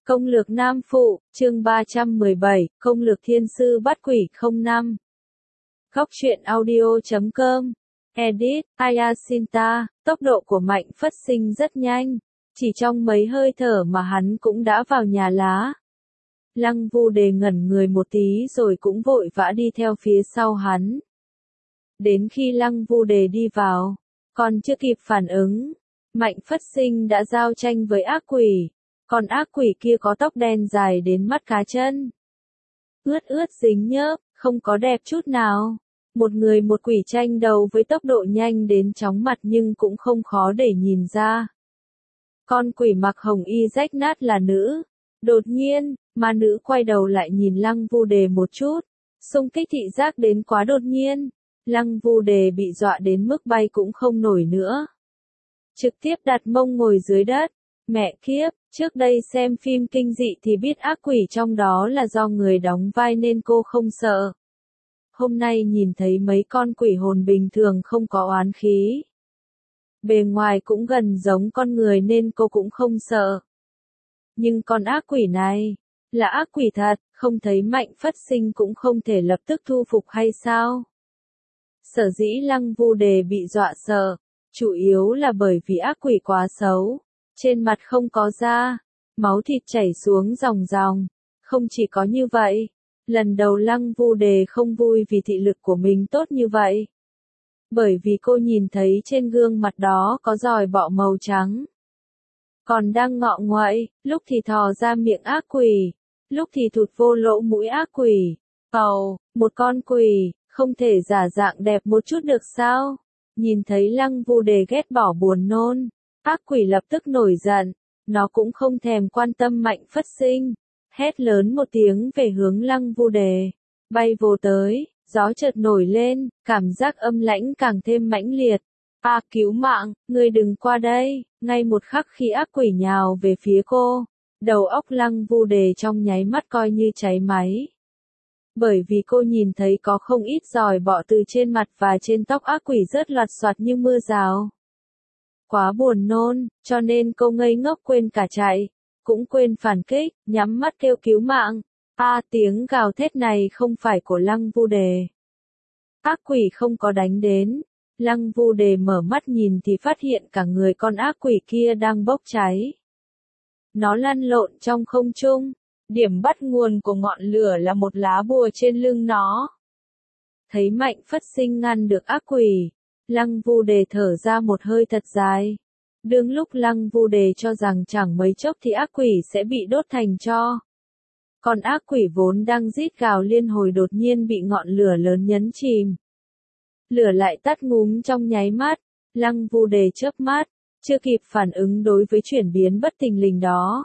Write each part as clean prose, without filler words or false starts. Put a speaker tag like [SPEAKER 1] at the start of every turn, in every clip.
[SPEAKER 1] Công lược Nam Phụ, chương 317, Công lược Thiên Sư Bắt Quỷ 05. Góc truyện audio.com. Edit, Ayasinta, tốc độ của Mạnh Phất Sinh rất nhanh. Chỉ trong mấy hơi thở mà hắn cũng đã vào nhà lá. Lăng Vu Đề ngẩn người một tí rồi cũng vội vã đi theo phía sau hắn. Đến khi Lăng Vu Đề đi vào, còn chưa kịp phản ứng, Mạnh Phất Sinh đã giao tranh với ác quỷ. Còn ác quỷ kia có tóc đen dài đến mắt cá chân. Ướt dính nhớp, không có đẹp chút nào. Một người một quỷ tranh đầu với tốc độ nhanh đến chóng mặt nhưng cũng không khó để nhìn ra. Con quỷ mặc hồng y rách nát là nữ. Đột nhiên, ma nữ quay đầu lại nhìn Lăng Vu Đề một chút. Xung kích thị giác đến quá đột nhiên. Lăng Vu Đề bị dọa đến mức bay cũng không nổi nữa. Trực tiếp đặt mông ngồi dưới đất. Mẹ kiếp, trước đây xem phim kinh dị thì biết ác quỷ trong đó là do người đóng vai nên cô không sợ. Hôm nay nhìn thấy mấy con quỷ hồn bình thường không có oán khí. Bề ngoài cũng gần giống con người nên cô cũng không sợ. Nhưng con ác quỷ này, là ác quỷ thật, không thấy Mạnh Phất Sinh cũng không thể lập tức thu phục hay sao? Sở dĩ Lăng Vu Đề bị dọa sợ, chủ yếu là bởi vì ác quỷ quá xấu. Trên mặt không có da, máu thịt chảy xuống ròng ròng. Không chỉ có như vậy, lần đầu Lăng Vu Đề không vui vì thị lực của mình tốt như vậy. Bởi vì cô nhìn thấy trên gương mặt đó có giòi bọ màu trắng. Còn đang ngọ nguậy, lúc thì thò ra miệng ác quỷ, lúc thì thụt vô lỗ mũi ác quỷ. Một con quỷ, không thể giả dạng đẹp một chút được sao? Nhìn thấy Lăng Vu Đề ghét bỏ buồn nôn. Ác quỷ lập tức nổi giận, nó cũng không thèm quan tâm Mạnh Phất Sinh, hét lớn một tiếng về hướng Lăng Vu Đề, bay vô tới, gió chợt nổi lên, cảm giác âm lãnh càng thêm mãnh liệt. Cứu mạng, ngươi đừng qua đây, ngay một khắc khi ác quỷ nhào về phía cô, đầu óc Lăng Vu Đề trong nháy mắt coi như cháy máy. Bởi vì cô nhìn thấy có không ít giòi bọ từ trên mặt và trên tóc ác quỷ rớt loạt soạt như mưa rào. Quá buồn nôn, cho nên cô ngây ngốc quên cả chạy, cũng quên phản kích, nhắm mắt kêu cứu mạng. Tiếng gào thét này không phải của Lăng Vu Đề. Ác quỷ không có đánh đến. Lăng Vu Đề mở mắt nhìn thì phát hiện cả người con ác quỷ kia đang bốc cháy. Nó lăn lộn trong không trung. Điểm bắt nguồn của ngọn lửa là một lá bùa trên lưng nó. Thấy Mạnh Phất Sinh ngăn được ác quỷ. Lăng Vu Đề thở ra một hơi thật dài. Đương lúc Lăng Vu Đề cho rằng chẳng mấy chốc thì ác quỷ sẽ bị đốt thành tro. Còn ác quỷ vốn đang rít gào liên hồi đột nhiên bị ngọn lửa lớn nhấn chìm. Lửa lại tắt ngúm trong nháy mắt. Lăng Vu Đề chớp mắt, chưa kịp phản ứng đối với chuyển biến bất thình lình đó.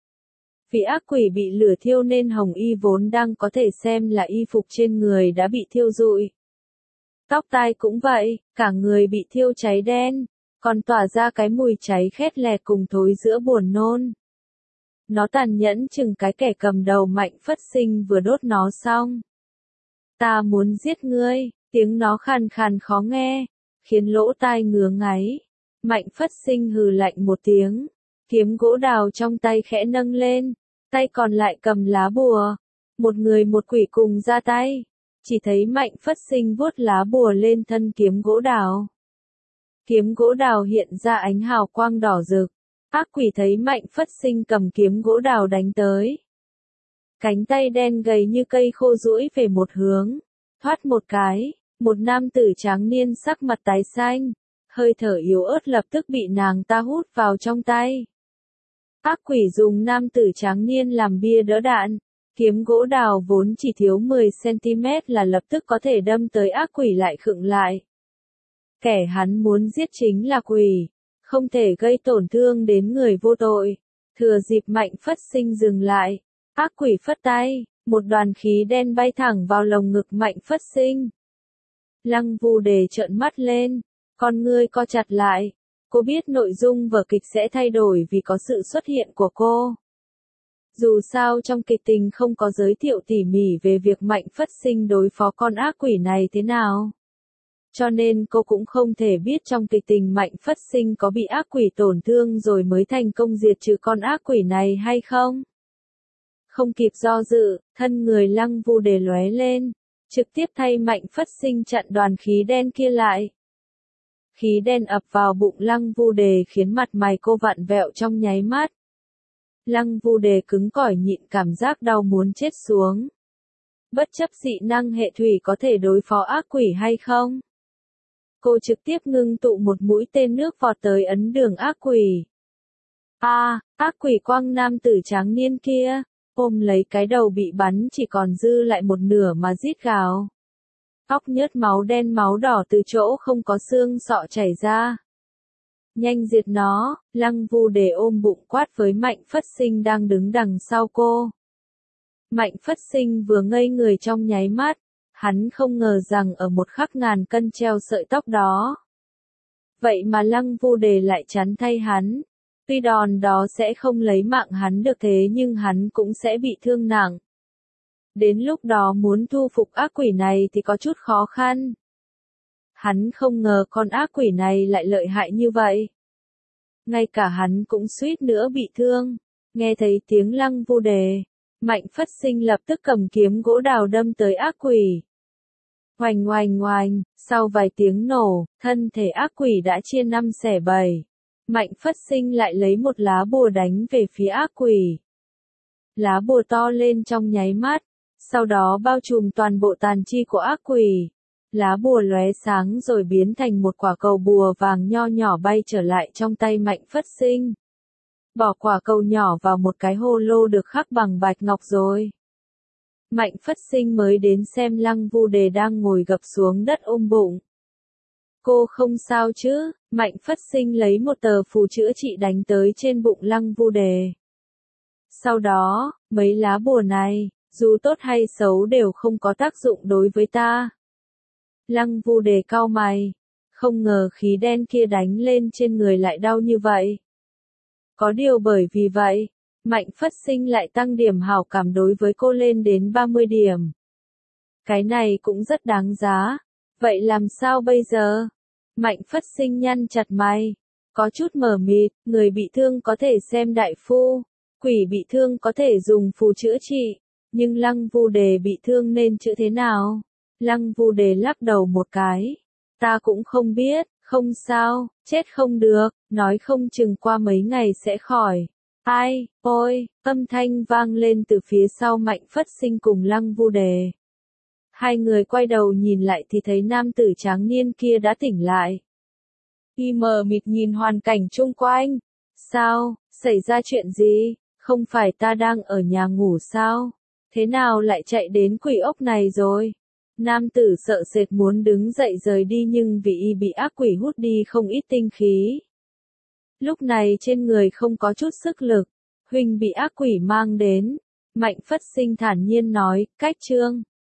[SPEAKER 1] Vì ác quỷ bị lửa thiêu nên hồng y vốn đang có thể xem là y phục trên người đã bị thiêu rụi. Tóc tai cũng vậy, cả người bị thiêu cháy đen, còn tỏa ra cái mùi cháy khét lẹt cùng thối giữa buồn nôn. Nó tàn nhẫn chừng cái kẻ cầm đầu Mạnh Phất Sinh vừa đốt nó xong. Ta muốn giết ngươi, tiếng nó khàn khàn khó nghe, khiến lỗ tai ngứa ngáy. Mạnh Phất Sinh hừ lạnh một tiếng, kiếm gỗ đào trong tay khẽ nâng lên, tay còn lại cầm lá bùa. Một người một quỷ cùng ra tay. Chỉ thấy Mạnh Phất Sinh vuốt lá bùa lên thân kiếm gỗ đào. Kiếm gỗ đào hiện ra ánh hào quang đỏ rực. Ác quỷ thấy Mạnh Phất Sinh cầm kiếm gỗ đào đánh tới. Cánh tay đen gầy như cây khô duỗi về một hướng. Thoát một cái, một nam tử tráng niên sắc mặt tái xanh. Hơi thở yếu ớt lập tức bị nàng ta hút vào trong tay. Ác quỷ dùng nam tử tráng niên làm bia đỡ đạn. Kiếm gỗ đào vốn chỉ thiếu 10cm là lập tức có thể đâm tới ác quỷ lại khựng lại. Kẻ hắn muốn giết chính là quỷ, không thể gây tổn thương đến người vô tội. Thừa dịp Mạnh Phất Sinh dừng lại, ác quỷ phất tay, một đoàn khí đen bay thẳng vào lồng ngực Mạnh Phất Sinh. Lăng Vu Đề trợn mắt lên, con ngươi co chặt lại. Cô biết nội dung vở kịch sẽ thay đổi vì có sự xuất hiện của cô. Dù sao trong kịch tình không có giới thiệu tỉ mỉ về việc Mạnh Phất Sinh đối phó con ác quỷ này thế nào. Cho nên cô cũng không thể biết trong kịch tình Mạnh Phất Sinh có bị ác quỷ tổn thương rồi mới thành công diệt trừ con ác quỷ này hay không. Không kịp do dự, thân người Lăng Vu Đề lóe lên, trực tiếp thay Mạnh Phất Sinh chặn đoàn khí đen kia lại. Khí đen ập vào bụng Lăng Vu Đề khiến mặt mày cô vặn vẹo trong nháy mắt. Lăng Vu Đề cứng cỏi nhịn cảm giác đau muốn chết xuống. Bất chấp dị năng hệ thủy có thể đối phó ác quỷ hay không? Cô trực tiếp ngưng tụ một mũi tên nước vọt tới ấn đường ác quỷ. Ác quỷ quang nam tử tráng niên kia, ôm lấy cái đầu bị bắn chỉ còn dư lại một nửa mà rít gào. Tóc nhớt máu đen máu đỏ từ chỗ không có xương sọ chảy ra. Nhanh diệt nó, Lăng Vu Đề ôm bụng quát với Mạnh Phất Sinh đang đứng đằng sau cô. Mạnh Phất Sinh vừa ngây người trong nháy mắt, hắn không ngờ rằng ở một khắc ngàn cân treo sợi tóc đó. Vậy mà Lăng Vu Đề lại chắn thay hắn. Tuy đòn đó sẽ không lấy mạng hắn được thế nhưng hắn cũng sẽ bị thương nặng. Đến lúc đó muốn thu phục ác quỷ này thì có chút khó khăn. Hắn không ngờ con ác quỷ này lại lợi hại như vậy. Ngay cả hắn cũng suýt nữa bị thương. Nghe thấy tiếng Lăng Vu Đề, Mạnh Phất Sinh lập tức cầm kiếm gỗ đào đâm tới ác quỷ. Oành oành oành, sau vài tiếng nổ, thân thể ác quỷ đã chia năm xẻ bảy. Mạnh Phất Sinh lại lấy một lá bùa đánh về phía ác quỷ. Lá bùa to lên trong nháy mắt, sau đó bao trùm toàn bộ tàn chi của ác quỷ. Lá bùa lóe sáng rồi biến thành một quả cầu bùa vàng nho nhỏ bay trở lại trong tay Mạnh Phất Sinh. Bỏ quả cầu nhỏ vào một cái hồ lô được khắc bằng bạch ngọc rồi. Mạnh Phất Sinh mới đến xem Lăng Vu Đề đang ngồi gập xuống đất ôm bụng. Cô không sao chứ? Mạnh Phất Sinh lấy một tờ phù chữa trị đánh tới trên bụng Lăng Vu Đề. Sau đó, mấy lá bùa này, dù tốt hay xấu đều không có tác dụng đối với ta. Lăng Vu Đề cau mày, không ngờ khí đen kia đánh lên trên người lại đau như vậy. Có điều bởi vì vậy, Mạnh Phất Sinh lại tăng điểm hảo cảm đối với cô lên đến 30 điểm. Cái này cũng rất đáng giá. Vậy làm sao bây giờ? Mạnh Phất Sinh nhăn chặt mày, có chút mờ mịt, người bị thương có thể xem đại phu, quỷ bị thương có thể dùng phù chữa trị, nhưng Lăng Vu Đề bị thương nên chữa thế nào? Lăng Vu Đề lắc đầu một cái, ta cũng không biết, không sao, chết không được, nói không chừng qua mấy ngày sẽ khỏi. Ai, ôi, âm thanh vang lên từ phía sau Mạnh Phất Sinh cùng Lăng Vu Đề. Hai người quay đầu nhìn lại thì thấy nam tử tráng niên kia đã tỉnh lại. Y mờ mịt nhìn hoàn cảnh chung quanh. Sao, xảy ra chuyện gì? Không phải ta đang ở nhà ngủ sao? Thế nào lại chạy đến quỷ ốc này rồi? Nam tử sợ sệt muốn đứng dậy rời đi nhưng vì y bị ác quỷ hút đi không ít tinh khí. Lúc này trên người không có chút sức lực. Huynh bị ác quỷ mang đến. Mạnh Phất Sinh thản nhiên nói, cách chương.